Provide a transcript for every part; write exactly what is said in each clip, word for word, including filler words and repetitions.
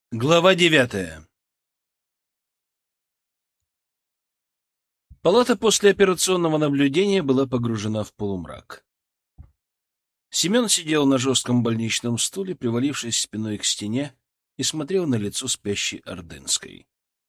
Глава девятая. Палата после операционного наблюдения была погружена в полумрак. Семен сидел на жестком больничном стуле, привалившись спиной к стене, и смотрел на лицо спящей Ордынской.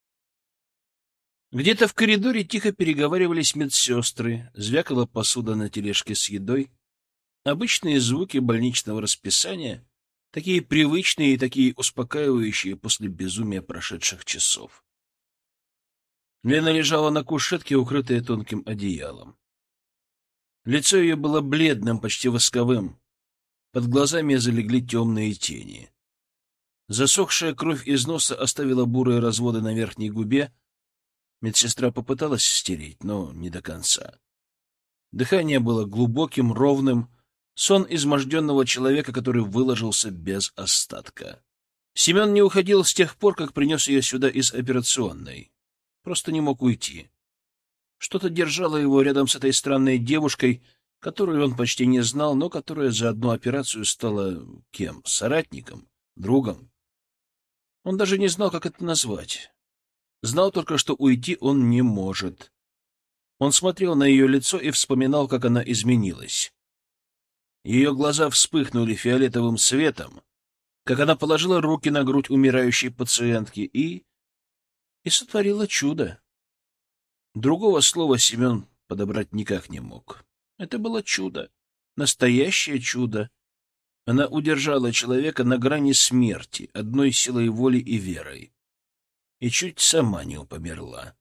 Где-то в коридоре тихо переговаривались медсестры, звякала посуда на тележке с едой. Обычные звуки больничного расписания, такие привычные и такие успокаивающие после безумия прошедших часов. Лена лежала на кушетке, укрытая тонким одеялом. Лицо ее было бледным, почти восковым. Под глазами залегли темные тени. Засохшая кровь из носа оставила бурые разводы на верхней губе. Медсестра попыталась стереть, но не до конца. Дыхание было глубоким, ровным, сон изможденного человека, который выложился без остатка. Семен не уходил с тех пор, как принес ее сюда из операционной. Просто не мог уйти. Что-то держало его рядом с этой странной девушкой, которую он почти не знал, но которая за одну операцию стала кем? Соратником? Другом? Он даже не знал, как это назвать. Знал только, что уйти он не может. Он смотрел на ее лицо и вспоминал, как она изменилась. Ее глаза вспыхнули фиолетовым светом, как она положила руки на грудь умирающей пациентки и... и сотворила чудо. Другого слова Семен подобрать никак не мог. Это было чудо, настоящее чудо. Она удержала человека на грани смерти одной силой воли и верой. И чуть сама не померла.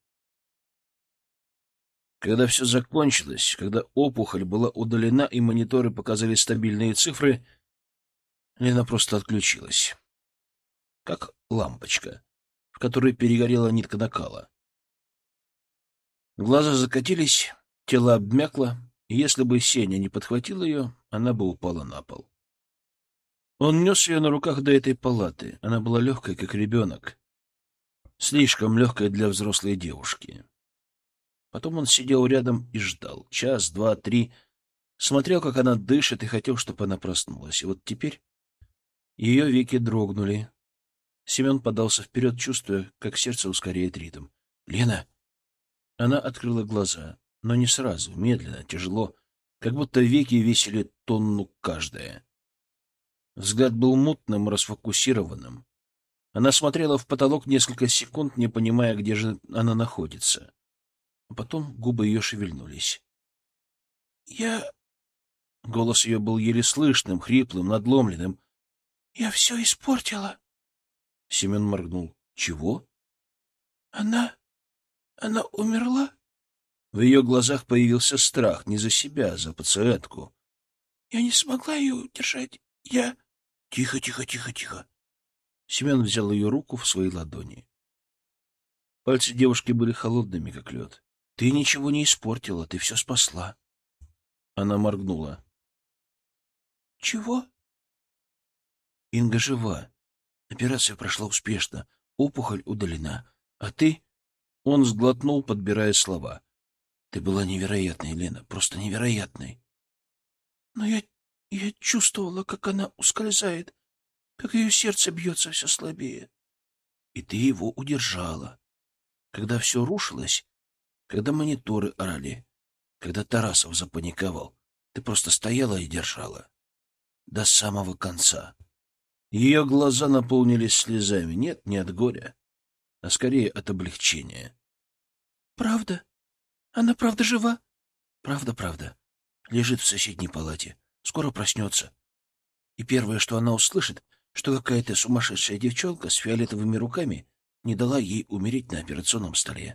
Когда все закончилось, когда опухоль была удалена и мониторы показали стабильные цифры, Лена просто отключилась. Как лампочка, в которой перегорела нитка накала. Глаза закатились, тело обмякло, и если бы Сеня не подхватил ее, она бы упала на пол. Он нес ее на руках до этой палаты. Она была легкой, как ребенок. Слишком легкой для взрослой девушки. Потом он сидел рядом и ждал. Час, два, три. Смотрел, как она дышит, и хотел, чтобы она проснулась. И вот теперь ее веки дрогнули. Семен подался вперед, чувствуя, как сердце ускоряет ритм. «Лена!» Она открыла глаза, но не сразу, медленно, тяжело, как будто веки весили тонну каждая. Взгляд был мутным, расфокусированным. Она смотрела в потолок несколько секунд, не понимая, где же она находится. А потом губы ее шевельнулись. «Я...» Голос ее был еле слышным, хриплым, надломленным. «Я все испортила». Семен моргнул. «Чего?» «Она... она умерла?» В ее глазах появился страх не за себя, а за пациентку. «Я не смогла ее удержать. Я...» «Тихо, тихо, тихо, тихо». Семен взял ее руку в свои ладони. Пальцы девушки были холодными, как лед. «Ты ничего не испортила, ты все спасла». Она моргнула. «Чего?» «Инга жива. Операция прошла успешно. Опухоль удалена. А ты...» Он сглотнул, подбирая слова. «Ты была невероятной, Лена, просто невероятной». «Но я... я чувствовала, как она ускользает, как ее сердце бьется все слабее». «И ты его удержала. Когда все рушилось, когда мониторы орали, когда Тарасов запаниковал, ты просто стояла и держала. До самого конца». Ее глаза наполнились слезами. Нет, не от горя, а скорее от облегчения. «Правда? Она правда жива?» «Правда, правда. Лежит в соседней палате. Скоро проснется. И первое, что она услышит, что какая-то сумасшедшая девчонка с фиолетовыми руками не дала ей умереть на операционном столе».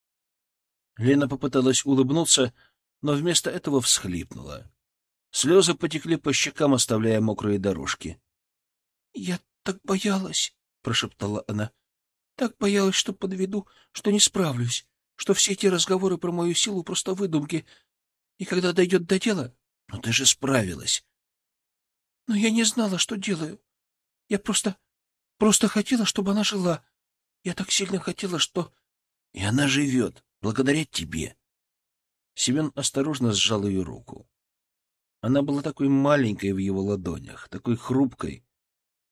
Лена попыталась улыбнуться, но вместо этого всхлипнула. Слезы потекли по щекам, оставляя мокрые дорожки. «Я так боялась», — прошептала она. «Так боялась, что подведу, что не справлюсь, что все эти разговоры про мою силу просто выдумки. И когда дойдет до дела...» «Но ты же справилась». «Но я не знала, что делаю. Я просто... просто хотела, чтобы она жила. Я так сильно хотела, что...» «И она живет, благодаря тебе». Семен осторожно сжал ее руку. Она была такой маленькой в его ладонях, такой хрупкой.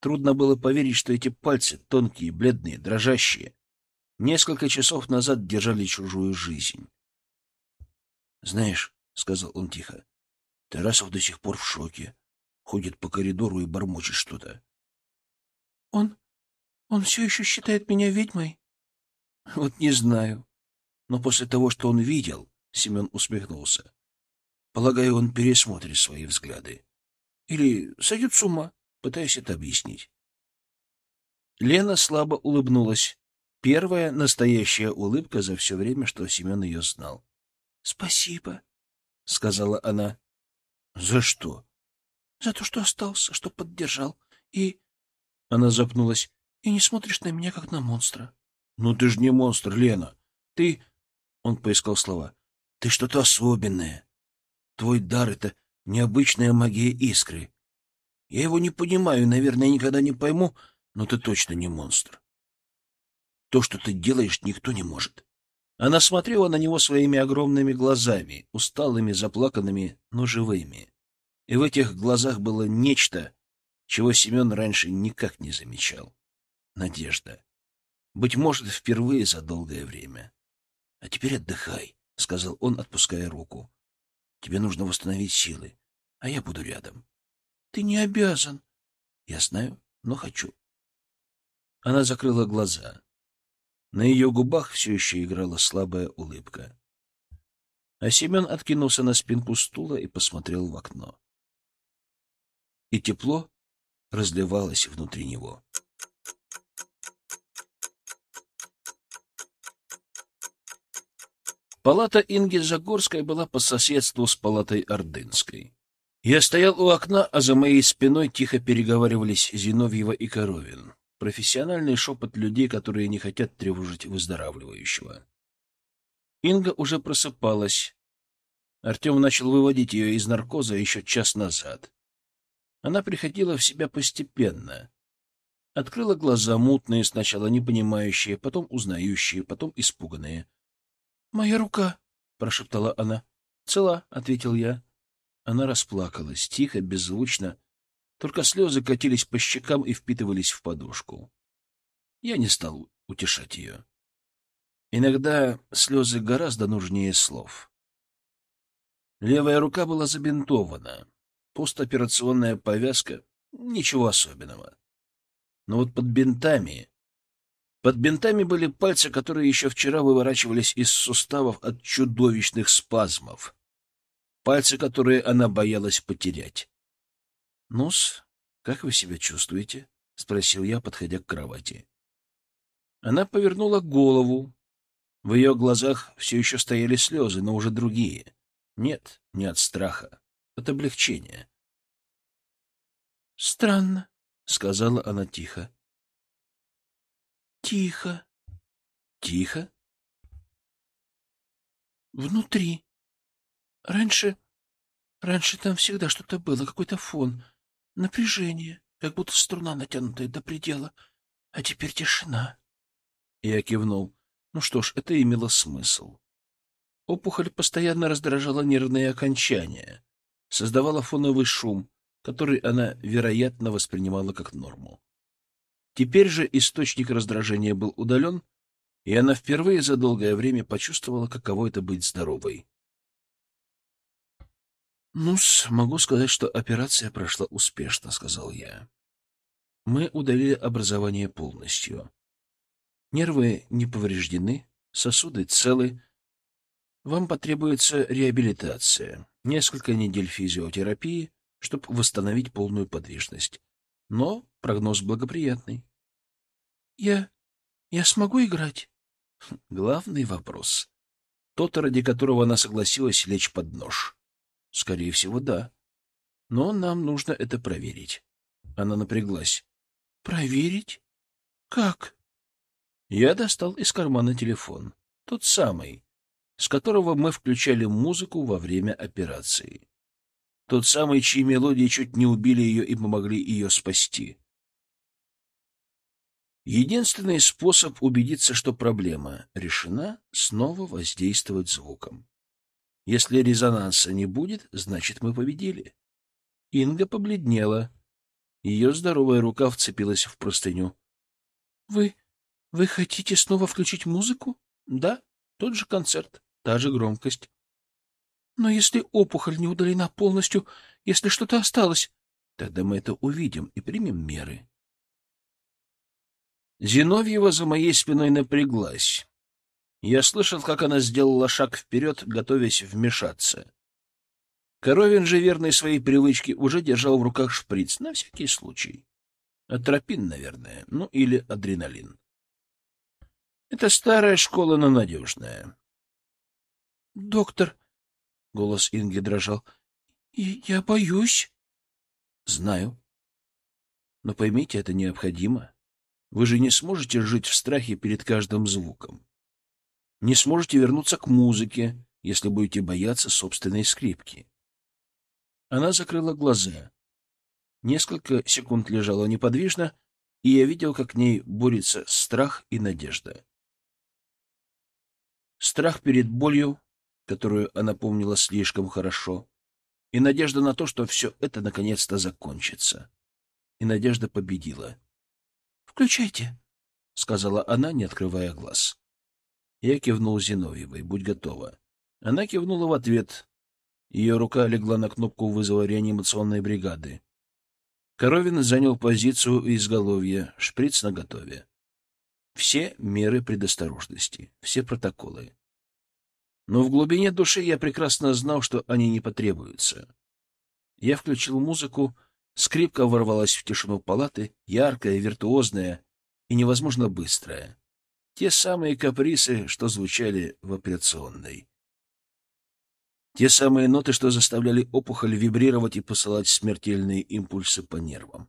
Трудно было поверить, что эти пальцы, тонкие, бледные, дрожащие, несколько часов назад держали чужую жизнь. — Знаешь, — сказал он тихо, — Тарасов до сих пор в шоке. Ходит по коридору и бормочет что-то. — Он... он все еще считает меня ведьмой? — Вот не знаю. Но после того, что он видел, — Семен усмехнулся, — полагаю, он пересмотрит свои взгляды. Или сойдет с ума, пытаясь это объяснить. Лена слабо улыбнулась. Первая настоящая улыбка за все время, что Семен ее знал. — Спасибо, — сказала она. — За что? — За то, что остался, что поддержал. И... Она запнулась. — И не смотришь на меня, как на монстра. — Ну ты же не монстр, Лена. Ты... Он поискал слова. — Ты что-то особенное. Твой дар — это необычная магия искры. Я его не понимаю, наверное, никогда не пойму, но ты точно не монстр. То, что ты делаешь, никто не может. Она смотрела на него своими огромными глазами, усталыми, заплаканными, но живыми. И в этих глазах было нечто, чего Семен раньше никак не замечал. Надежда. Быть может, впервые за долгое время. — А теперь отдыхай, — сказал он, отпуская руку. — Тебе нужно восстановить силы, а я буду рядом. — Ты не обязан. — Я знаю, но хочу. Она закрыла глаза. На ее губах все еще играла слабая улыбка. А Семен откинулся на спинку стула и посмотрел в окно. И тепло разливалось внутри него. Палата Инги Загорской была по соседству с палатой Ордынской. Я стоял у окна, а за моей спиной тихо переговаривались Зиновьева и Коровин. Профессиональный шепот людей, которые не хотят тревожить выздоравливающего. Инга уже просыпалась. Артем начал выводить ее из наркоза еще час назад. Она приходила в себя постепенно. Открыла глаза, мутные, сначала непонимающие, потом узнающие, потом испуганные. — Моя рука! — прошептала она. — Цела, — ответил я. Она расплакалась, тихо, беззвучно. Только слезы катились по щекам и впитывались в подушку. Я не стал утешать ее. Иногда слезы гораздо нужнее слов. Левая рука была забинтована. Постоперационная повязка — ничего особенного. Но вот под бинтами... Под бинтами были пальцы, которые еще вчера выворачивались из суставов от чудовищных спазмов. Пальцы, которые она боялась потерять. — Ну-с, как вы себя чувствуете? — спросил я, подходя к кровати. Она повернула голову. В ее глазах все еще стояли слезы, но уже другие. Нет, не от страха, от облегчения. — Странно, — сказала она тихо. — Тихо. — Тихо? — Внутри. Раньше... Раньше там всегда что-то было, какой-то фон, напряжение, как будто струна, натянутая до предела. А теперь тишина. Я кивнул. Ну что ж, это имело смысл. Опухоль постоянно раздражала нервные окончания, создавала фоновый шум, который она, вероятно, воспринимала как норму. Теперь же источник раздражения был удален, и она впервые за долгое время почувствовала, каково это быть здоровой. «Ну-с, могу сказать, что операция прошла успешно», — сказал я. «Мы удалили образование полностью. Нервы не повреждены, сосуды целы. Вам потребуется реабилитация, несколько недель физиотерапии, чтобы восстановить полную подвижность. Но прогноз благоприятный». «Я... я смогу играть?» Главный вопрос. Тот, ради которого она согласилась лечь под нож. Скорее всего, да. Но нам нужно это проверить. Она напряглась. Проверить? Как? Я достал из кармана телефон. Тот самый, с которого мы включали музыку во время операции. Тот самый, чьи мелодии чуть не убили ее и помогли ее спасти. Единственный способ убедиться, что проблема решена, снова воздействовать звуком. Если резонанса не будет, значит, мы победили. Инга побледнела. Ее здоровая рука вцепилась в простыню. — Вы... вы хотите снова включить музыку? — Да, тот же концерт, та же громкость. — Но если опухоль не удалена полностью, если что-то осталось, тогда мы это увидим и примем меры. Зиновьева за моей спиной напряглась. Я слышал, как она сделала шаг вперед, готовясь вмешаться. Коровин же, верный своей привычке, уже держал в руках шприц, на всякий случай. Атропин, наверное, ну или адреналин. Это старая школа, но надежная. — Доктор, — голос Инги дрожал, — я боюсь. — Знаю. Но поймите, это необходимо. Вы же не сможете жить в страхе перед каждым звуком. Не сможете вернуться к музыке, если будете бояться собственной скрипки. Она закрыла глаза. Несколько секунд лежала неподвижно, и я видел, как к ней борются страх и надежда. Страх перед болью, которую она помнила слишком хорошо, и надежда на то, что все это наконец-то закончится. И надежда победила. — Включайте, — сказала она, не открывая глаз. Я кивнул Зиновьевой. — Будь готова. Она кивнула в ответ. Ее рука легла на кнопку вызова реанимационной бригады. Коровин занял позицию у изголовья, шприц наготове. Все меры предосторожности, все протоколы. Но в глубине души я прекрасно знал, что они не потребуются. Я включил музыку, скрипка ворвалась в тишину палаты, яркая, виртуозная и невозможно быстрая. Те самые каприсы, что звучали в операционной. Те самые ноты, что заставляли опухоль вибрировать и посылать смертельные импульсы по нервам.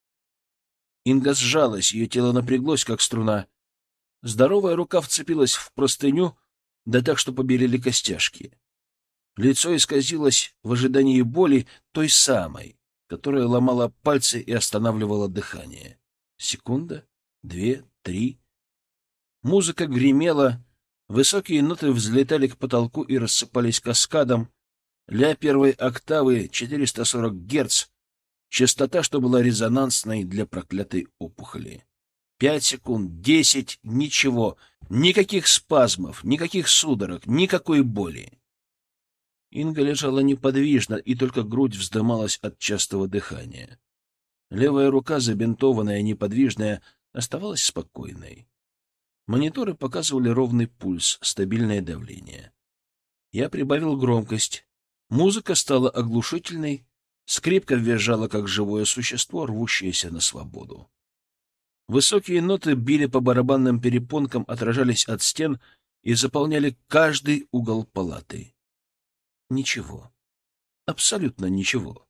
Инга сжалась, ее тело напряглось, как струна. Здоровая рука вцепилась в простыню, да так, что побелели костяшки. Лицо исказилось в ожидании боли, той самой, которая ломала пальцы и останавливала дыхание. Секунда, две, три. Музыка гремела, высокие ноты взлетали к потолку и рассыпались каскадом. Ля первой октавы четыреста сорок герц, частота, что была резонансной для проклятой опухоли. Пять секунд, десять, ничего, никаких спазмов, никаких судорог, никакой боли. Инга лежала неподвижно, и только грудь вздымалась от частого дыхания. Левая рука, забинтованная, неподвижная, оставалась спокойной. Мониторы показывали ровный пульс, стабильное давление. Я прибавил громкость. Музыка стала оглушительной, скрипка визжала, как живое существо, рвущееся на свободу. Высокие ноты били по барабанным перепонкам, отражались от стен и заполняли каждый угол палаты. Ничего. Абсолютно ничего.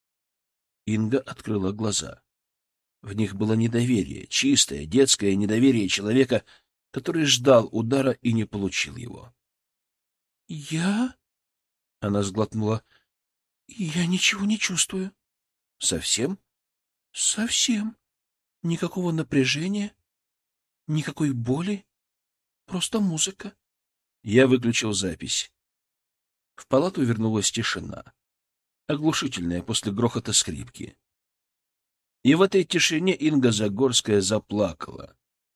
Инга открыла глаза. В них было недоверие, чистое, детское недоверие человека, который ждал удара и не получил его. — Я? — она сглотнула. — Я ничего не чувствую. — Совсем? — Совсем. Никакого напряжения, никакой боли, просто музыка. Я выключил запись. В палату вернулась тишина, оглушительная после грохота скрипки. И в этой тишине Инга Загорская заплакала.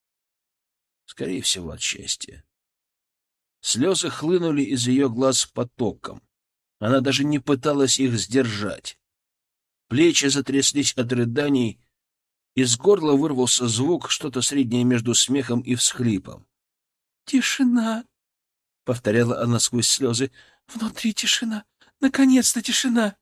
Скорее всего, от счастья. Слезы хлынули из ее глаз потоком. Она даже не пыталась их сдержать. Плечи затряслись от рыданий, из горла вырвался звук, что-то среднее между смехом и всхлипом. «Тишина!» — повторяла она сквозь слезы. «Внутри тишина! Наконец-то тишина!»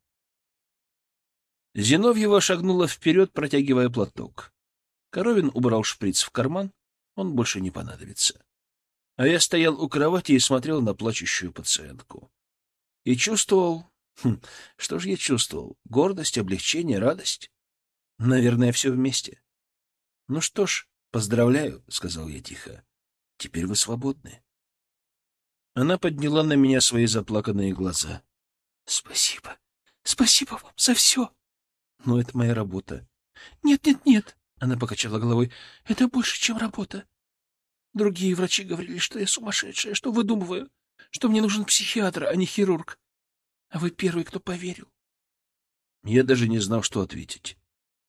Зиновьева шагнула вперед, протягивая платок. Коровин убрал шприц в карман, он больше не понадобится. А я стоял у кровати и смотрел на плачущую пациентку. И чувствовал... Хм, что же я чувствовал? Гордость, облегчение, радость? Наверное, все вместе. — Ну что ж, поздравляю, — сказал я тихо. — Теперь вы свободны. Она подняла на меня свои заплаканные глаза. — Спасибо. Спасибо вам за все. — Но это моя работа. Нет, нет, нет, — она покачала головой. — Это больше, чем работа. Другие врачи говорили, что я сумасшедшая, что выдумываю, что мне нужен психиатр, а не хирург. А вы первый, кто поверил. Я даже не знал, что ответить.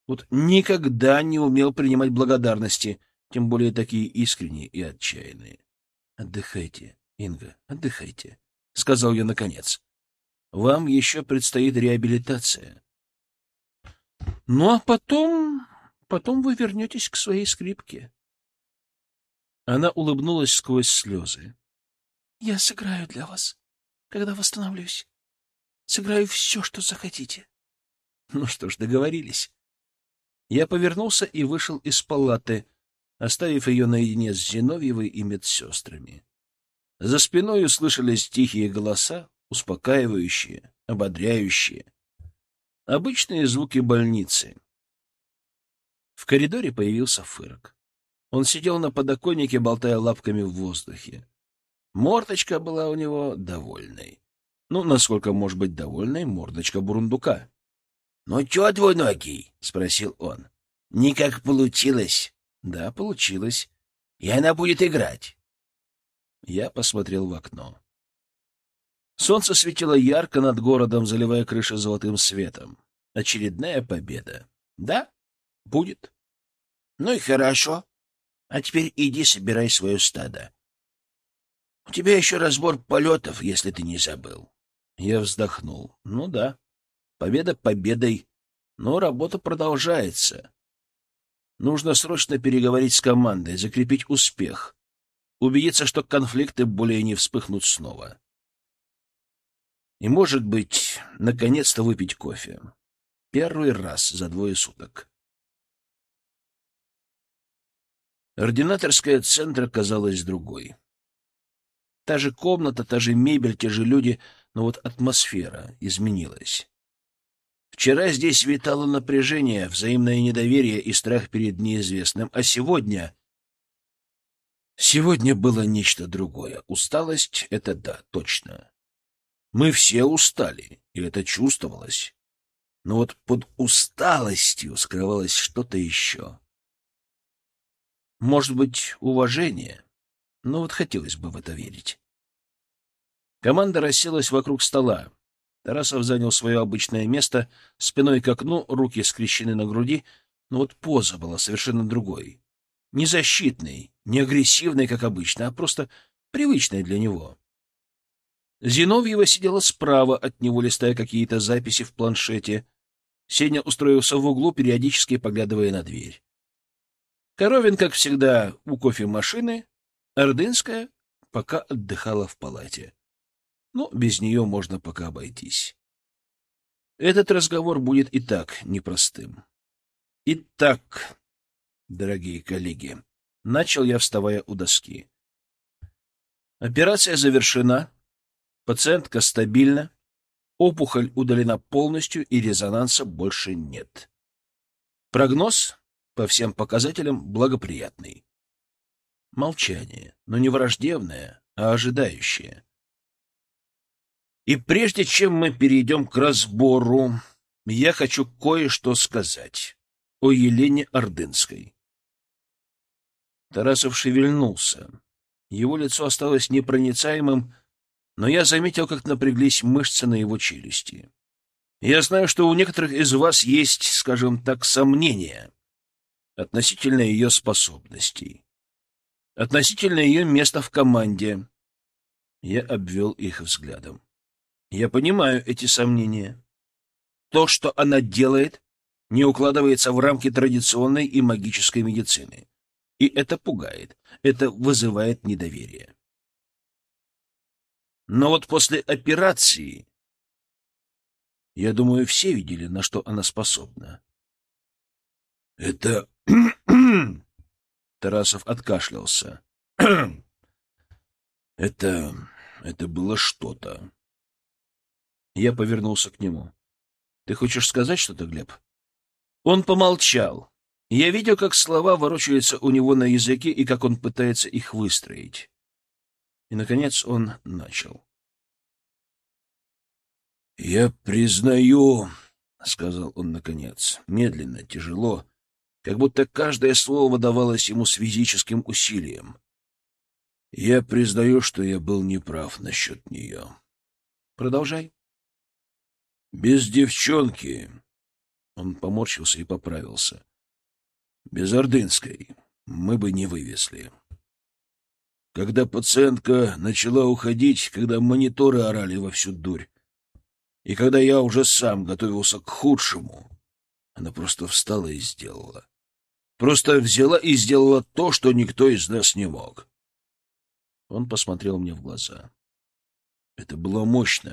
Вот никогда не умел принимать благодарности, тем более такие искренние и отчаянные. — Отдыхайте, Инга, отдыхайте, — сказал я наконец. — Вам еще предстоит реабилитация. Ну, а потом... потом вы вернетесь к своей скрипке. Она улыбнулась сквозь слезы. — Я сыграю для вас, когда восстановлюсь. Сыграю все, что захотите. Ну что ж, договорились. Я повернулся и вышел из палаты, оставив ее наедине с Зиновьевой и медсестрами. За спиной услышались тихие голоса, успокаивающие, ободряющие. Обычные звуки больницы. В коридоре появился Фырк. Он сидел на подоконнике, болтая лапками в воздухе. Мордочка была у него довольной. Ну, насколько может быть довольной мордочка бурундука. — Ну, чё, двуногий? — спросил он. — Никак получилось? — Да, получилось. — И она будет играть? Я посмотрел в окно. Солнце светило ярко над городом, заливая крыши золотым светом. Очередная победа. Да, будет. — Ну и хорошо. А теперь иди собирай свое стадо. У тебя еще разбор полетов, если ты не забыл. Я вздохнул. Ну да, победа победой, но работа продолжается. Нужно срочно переговорить с командой, закрепить успех, убедиться, что конфликты более не вспыхнут снова. И, может быть, наконец-то выпить кофе. Первый раз за двое суток. Ординаторская центра казалась другой. Та же комната, та же мебель, те же люди, но вот атмосфера изменилась. Вчера здесь витало напряжение, взаимное недоверие и страх перед неизвестным, а сегодня... Сегодня было нечто другое. Усталость — это да, точно. Мы все устали, и это чувствовалось. Но вот под усталостью скрывалось что-то еще. Может быть, уважение? Но вот хотелось бы в это верить. Команда расселась вокруг стола. Тарасов занял свое обычное место, спиной к окну, руки скрещены на груди, но вот поза была совершенно другой. Не защитной, не агрессивной, как обычно, а просто привычной для него. Зиновьева сидела справа от него, листая какие-то записи в планшете. Сеня устроился в углу, периодически поглядывая на дверь. Коровин, как всегда, у кофемашины, Ордынская пока отдыхала в палате. Но без нее можно пока обойтись. Этот разговор будет и так непростым. Итак, дорогие коллеги, начал я, вставая у доски. Операция завершена, пациентка стабильна, опухоль удалена полностью и резонанса больше нет. Прогноз по всем показателям благоприятный. Молчание, но не враждебное, а ожидающее. И прежде чем мы перейдем к разбору, я хочу кое-что сказать о Елене Ордынской. Тарасов шевельнулся. Его лицо осталось непроницаемым, но я заметил, как напряглись мышцы на его челюсти. Я знаю, что у некоторых из вас есть, скажем так, сомнения относительно ее способностей, относительно ее места в команде. Я обвел их взглядом. Я понимаю эти сомнения. То, что она делает, не укладывается в рамки традиционной и магической медицины. И это пугает, это вызывает недоверие. Но вот после операции, я думаю, все видели, на что она способна. Это... Тарасов откашлялся. Это... это было что-то. Я повернулся к нему. Ты хочешь сказать что-то, Глеб? Он помолчал. Я видел, как слова ворочаются у него на языке и как он пытается их выстроить. И, наконец, он начал. «Я признаю, — сказал он наконец, медленно, тяжело, как будто каждое слово давалось ему с физическим усилием. Я признаю, что я был неправ насчет нее. Продолжай. Без девчонки Он поморщился и поправился. Без Ордынской мы бы не вывезли. Когда пациентка начала уходить, когда мониторы орали во всю дурь, и когда я уже сам готовился к худшему, она просто встала и сделала. Просто взяла и сделала то, что никто из нас не мог. Он посмотрел мне в глаза. Это было мощно.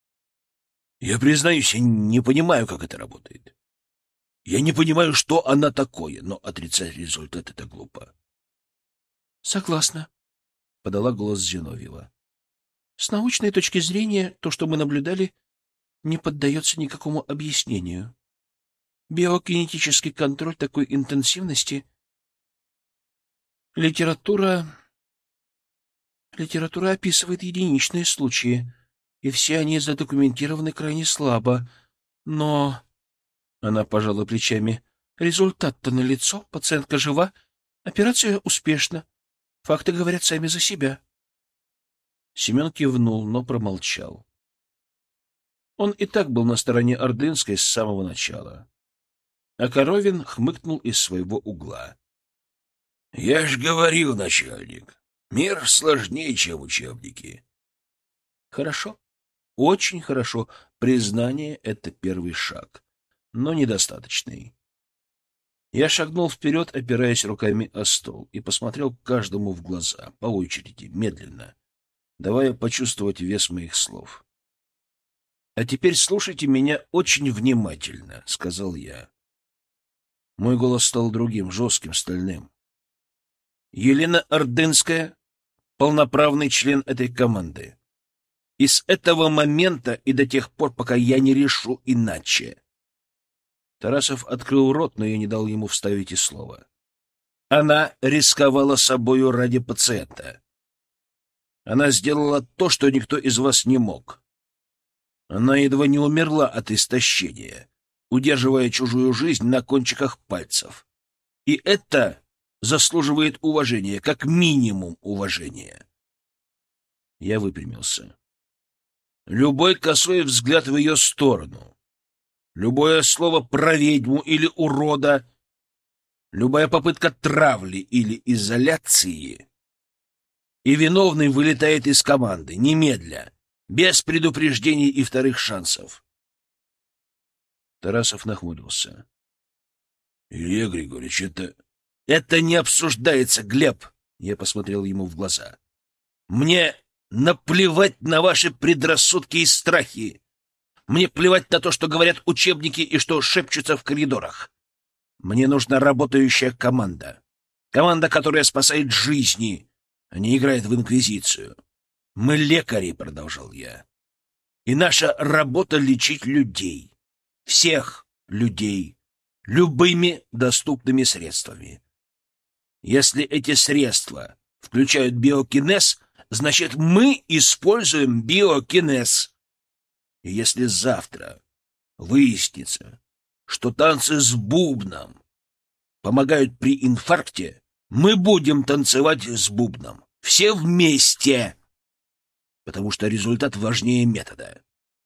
Я признаюсь, я не понимаю, как это работает. Я не понимаю, что она такое, но отрицать результат — это глупо. — Согласна, — подала голос Зиновьева. — С научной точки зрения, то, что мы наблюдали, не поддается никакому объяснению. Биокинетический контроль такой интенсивности... Литература... Литература описывает единичные случаи, и все они задокументированы крайне слабо. Но... Она пожала плечами. Результат-то налицо, пациентка жива, операция успешна. Факты говорят сами за себя. Семен кивнул, но промолчал. Он и так был на стороне Ордынской с самого начала. А Коровин хмыкнул из своего угла. — Я ж говорил, начальник, мир сложнее, чем учебники. — Хорошо, очень хорошо. Признание — это первый шаг, но недостаточный. Я шагнул вперед, опираясь руками о стол, и посмотрел каждому в глаза, по очереди, медленно, давая почувствовать вес моих слов. — А теперь слушайте меня очень внимательно, — сказал я. Мой голос стал другим, жестким, стальным. Елена Ордынская — полноправный член этой команды. И с этого момента и до тех пор, пока я не решу иначе. Тарасов открыл рот, но я не дал ему вставить и слова. Она рисковала собою ради пациента. Она сделала то, что никто из вас не мог. Она едва не умерла от истощения, удерживая чужую жизнь на кончиках пальцев. И это заслуживает уважения, как минимум уважения. Я выпрямился. Любой косой взгляд в ее сторону, любое слово про ведьму или урода, любая попытка травли или изоляции, и виновный вылетает из команды, немедля, без предупреждений и вторых шансов. Тарасов нахмурился. — Илья Григорьевич, это... — Это не обсуждается, Глеб! — я посмотрел ему в глаза. — Мне наплевать на ваши предрассудки и страхи. Мне плевать на то, что говорят учебники и что шепчутся в коридорах. Мне нужна работающая команда. Команда, которая спасает жизни, а не играет в инквизицию. Мы лекари, — продолжал я. И наша работа — лечить людей. Всех людей. Любыми доступными средствами. Если эти средства включают биокинез, значит, мы используем биокинез. И если завтра выяснится, что танцы с бубном помогают при инфаркте, мы будем танцевать с бубном. Все вместе. Потому что результат важнее метода.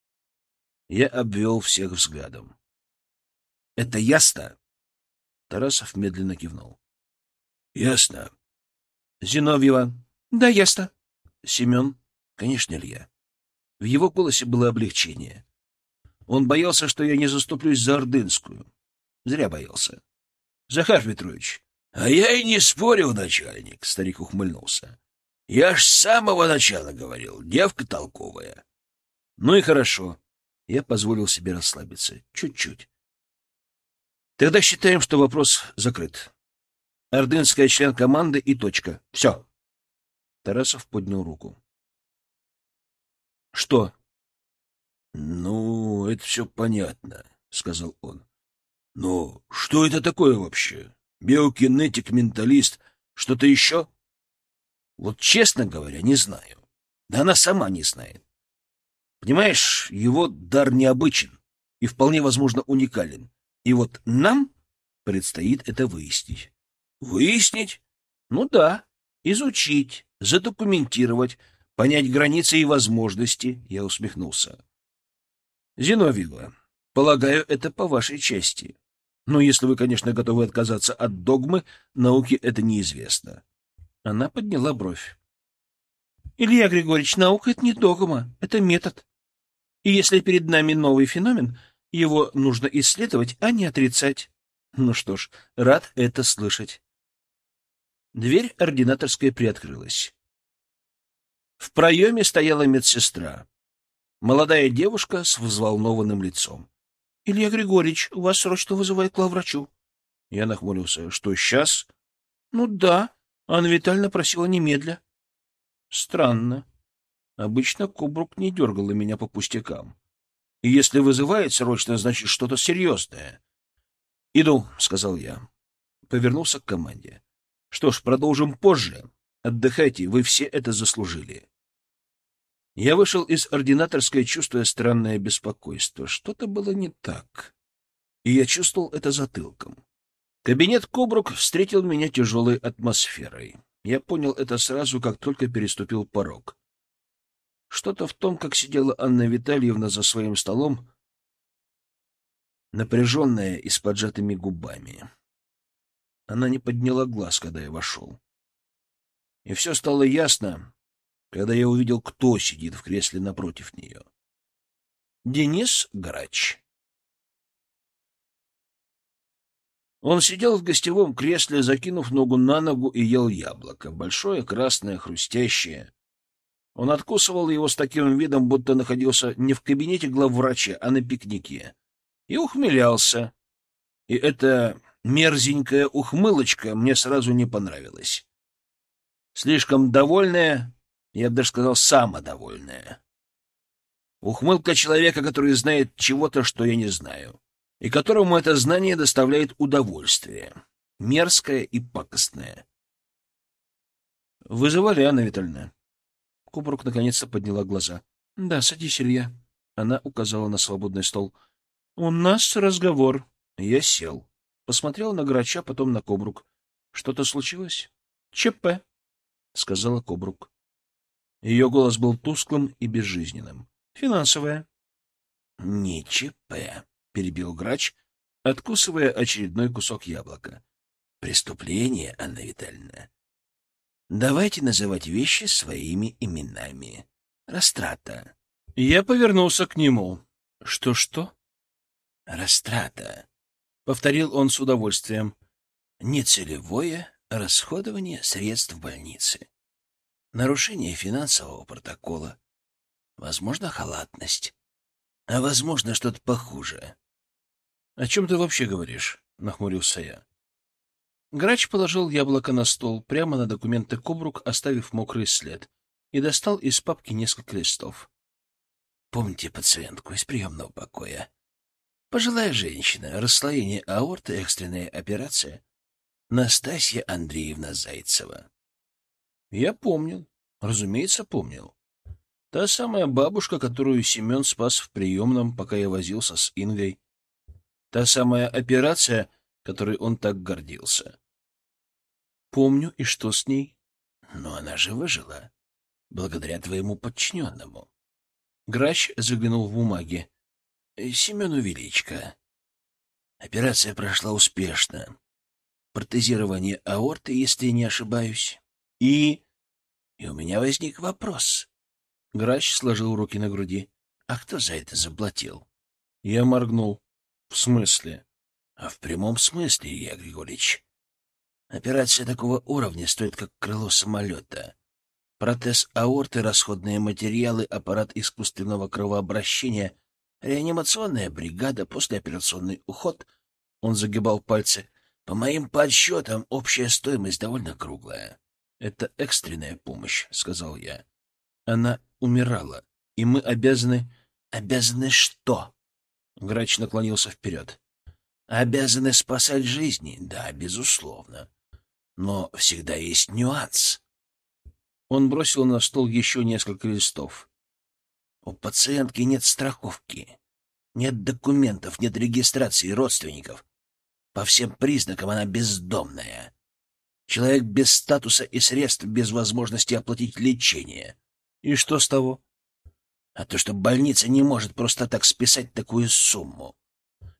Я обвел всех взглядом. — Это ясно? Тарасов медленно кивнул. — Ясно. — Зиновьева. — Да, ясно. — Семен. — Конечно, Илья. В его голосе было облегчение. Он боялся, что я не заступлюсь за Ордынскую. Зря боялся. — Захар Петрович. — А я и не спорил, начальник, — старик ухмыльнулся. — Я ж с самого начала говорил, девка толковая. — Ну и хорошо. Я позволил себе расслабиться. Чуть-чуть. Тогда считаем, что вопрос закрыт. Ордынская член команды и точка. Все. Тарасов поднял руку. Что? Ну, это все понятно, сказал он. Но что это такое вообще? Биокинетик, менталист, что-то еще? Вот честно говоря, не знаю. Да она сама не знает. Понимаешь, его дар необычен и вполне возможно уникален. И вот нам предстоит это выяснить. Выяснить? Ну да, изучить, задокументировать, понять границы и возможности. Я усмехнулся. Зиновьева, Полагаю, это по вашей части. Но если вы, конечно, готовы отказаться от догмы, науке это неизвестно. Она подняла бровь. Илья Григорьевич, наука — это не догма, это метод. И если перед нами новый феномен, его нужно исследовать, а не отрицать. Ну что ж, рад это слышать. Дверь ординаторской приоткрылась. В проеме стояла медсестра, молодая девушка с взволнованным лицом. — Илья Григорьевич, вас срочно вызывает к главврачу. Я нахмурился. — Что, сейчас? — Ну да, Анна Витальевна просила немедля. — Странно. Обычно Кубрук не дергала меня по пустякам. И если вызывает срочно, значит, что-то серьезное. — Иду, — сказал я. Повернулся к команде. — Что ж, продолжим позже. Отдыхайте, вы все это заслужили. Я вышел из ординаторской, чувствуя странное беспокойство. Что-то было не так. И я чувствовал это затылком. Кабинет Кубрук встретил меня тяжелой атмосферой. Я понял это сразу, как только переступил порог. Что-то в том, как сидела Анна Витальевна за своим столом, напряженная и с поджатыми губами. Она не подняла глаз, когда я вошел. И все стало ясно, когда я увидел, кто сидит в кресле напротив нее. Денис Грач. Он сидел в гостевом кресле, закинув ногу на ногу, и ел яблоко, большое, красное, хрустящее. Он откусывал его с таким видом, будто находился не в кабинете главврача, а на пикнике, и ухмылялся. И эта мерзенькая ухмылочка мне сразу не понравилась. Слишком довольная, я бы даже сказал, самодовольная. Ухмылка человека, который знает чего-то, что я не знаю, и которому это знание доставляет удовольствие. Мерзкое и пакостное. — Вызывали, Анна Витальевна? Кубрук наконец-то подняла глаза. — Да, садись, Илья. Она указала на свободный стол. — У нас разговор. Я сел. Посмотрел на Грача, потом на Кубрук. — Что-то случилось? — ЧП, — сказала Кубрук. Ее голос был тусклым и безжизненным. — Финансовая. — Не ЧП, — перебил Грач, откусывая очередной кусок яблока. — Преступление, Анна Витальевна. Давайте называть вещи своими именами. Растрата. Я повернулся к нему. Что-что? Растрата, — повторил он с удовольствием. Нецелевое расходование средств больницы. Нарушение финансового протокола. Возможно, халатность. А возможно, что-то похуже. — О чем ты вообще говоришь? — нахмурился я. Грач положил яблоко на стол, прямо на документы Кубрук, оставив мокрый след, и достал из папки несколько листов. — Помните пациентку из приемного покоя? Пожилая женщина, расслоение аорты, экстренная операция. Настасья Андреевна Зайцева. Я помнил, разумеется, помнил. Та самая бабушка, которую Семен спас в приемном, пока я возился с Ингой. Та самая операция, которой он так гордился. Помню, и что с ней? Но она же выжила, благодаря твоему подчиненному. Грач заглянул в бумаги. Семену Величко. Операция прошла успешно. Протезирование аорты, если не ошибаюсь. И... И у меня возник вопрос. Грач сложил руки на груди. А кто за это заплатил? Я моргнул. В смысле? А в прямом смысле, Илья Григорьевич. Операция такого уровня стоит, как крыло самолета. Протез аорты, расходные материалы, аппарат искусственного кровообращения, реанимационная бригада, послеоперационный уход. Он загибал пальцы. По моим подсчетам, общая стоимость довольно круглая. — Это экстренная помощь, — сказал я. Она умирала, и мы обязаны... — Обязаны что? Грач наклонился вперед. — Обязаны спасать жизни, да, безусловно. Но всегда есть нюанс. Он бросил на стол еще несколько листов. У пациентки нет страховки, нет документов, нет регистрации родственников. По всем признакам она бездомная. Человек без статуса и средств, без возможности оплатить лечение. И что с того? А то, что больница не может просто так списать такую сумму.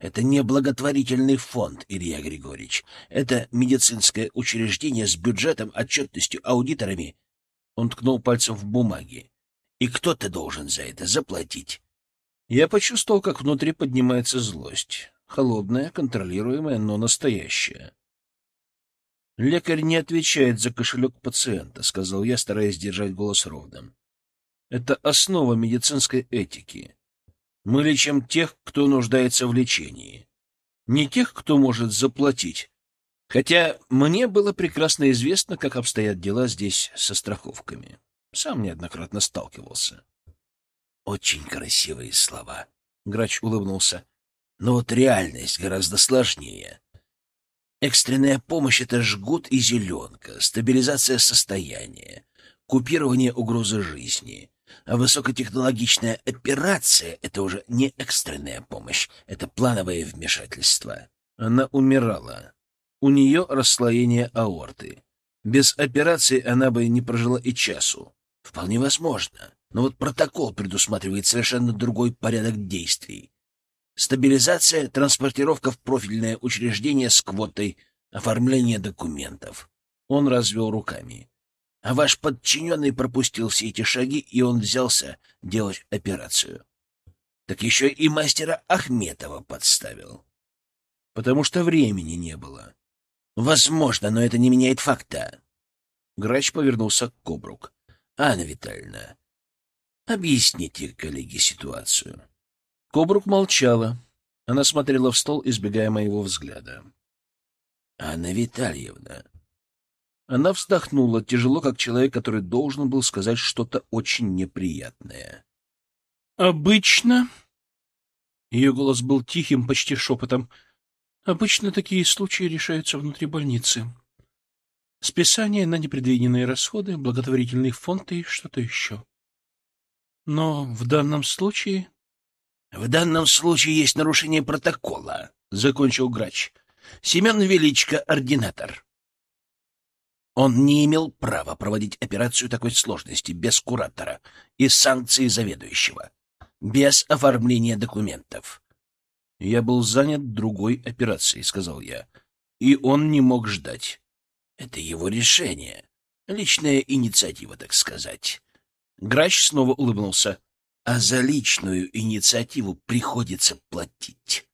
Это не благотворительный фонд, Илья Григорьевич. Это медицинское учреждение с бюджетом, отчетностью, аудиторами. Он ткнул пальцем в бумаги. И кто-то должен за это заплатить. Я почувствовал, как внутри поднимается злость. Холодная, контролируемая, но настоящая. «Лекарь не отвечает за кошелек пациента», — сказал я, стараясь держать голос ровным. «Это основа медицинской этики. Мы лечим тех, кто нуждается в лечении. Не тех, кто может заплатить. Хотя мне было прекрасно известно, как обстоят дела здесь со страховками. Сам неоднократно сталкивался». «Очень красивые слова», — Грач улыбнулся. «Но вот реальность гораздо сложнее. Экстренная помощь — это жгут и зеленка, стабилизация состояния, купирование угрозы жизни. А высокотехнологичная операция — это уже не экстренная помощь, это плановое вмешательство». Она умирала. У нее расслоение аорты. Без операции она бы не прожила и часу. Вполне возможно. Но вот протокол предусматривает совершенно другой порядок действий. Стабилизация, транспортировка в профильное учреждение с квотой, оформление документов. Он развел руками. А ваш подчиненный пропустил все эти шаги, и он взялся делать операцию. Так еще и мастера Ахметова подставил. Потому что времени не было. Возможно, но это не меняет факта. Грач повернулся к Кобрук. Анна Витальевна, объясните коллеге ситуацию. Кобрук молчала. Она смотрела в стол, избегая моего взгляда. Анна Витальевна. Она вздохнула, тяжело, как человек, который должен был сказать что-то очень неприятное. «Обычно...» Ее голос был тихим, почти шепотом. «Обычно такие случаи решаются внутри больницы. Списание на непредвиденные расходы, благотворительный фонд и что-то еще. Но в данном случае...» «В данном случае есть нарушение протокола», — закончил Грач. «Семен Величко — ординатор. Он не имел права проводить операцию такой сложности без куратора и санкции заведующего, без оформления документов». «Я был занят другой операцией», — сказал я, — «и он не мог ждать». «Это его решение. Личная инициатива, так сказать». Грач снова улыбнулся. «А за личную инициативу приходится платить».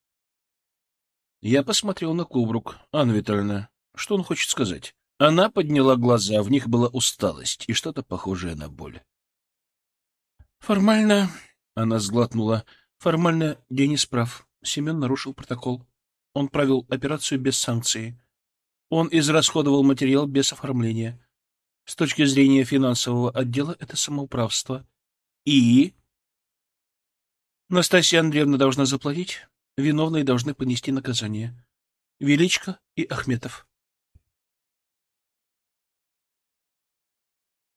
Я посмотрел на Кубрук. Анна Витальевна, что он хочет сказать? Она подняла глаза, в них была усталость и что-то похожее на боль. «Формально...» — она сглотнула. «Формально Денис прав. Семен нарушил протокол. Он провел операцию без санкции. Он израсходовал материал без оформления. С точки зрения финансового отдела это самоуправство. И... Настасья Андреевна должна заплатить, виновные должны понести наказание. Величко и Ахметов».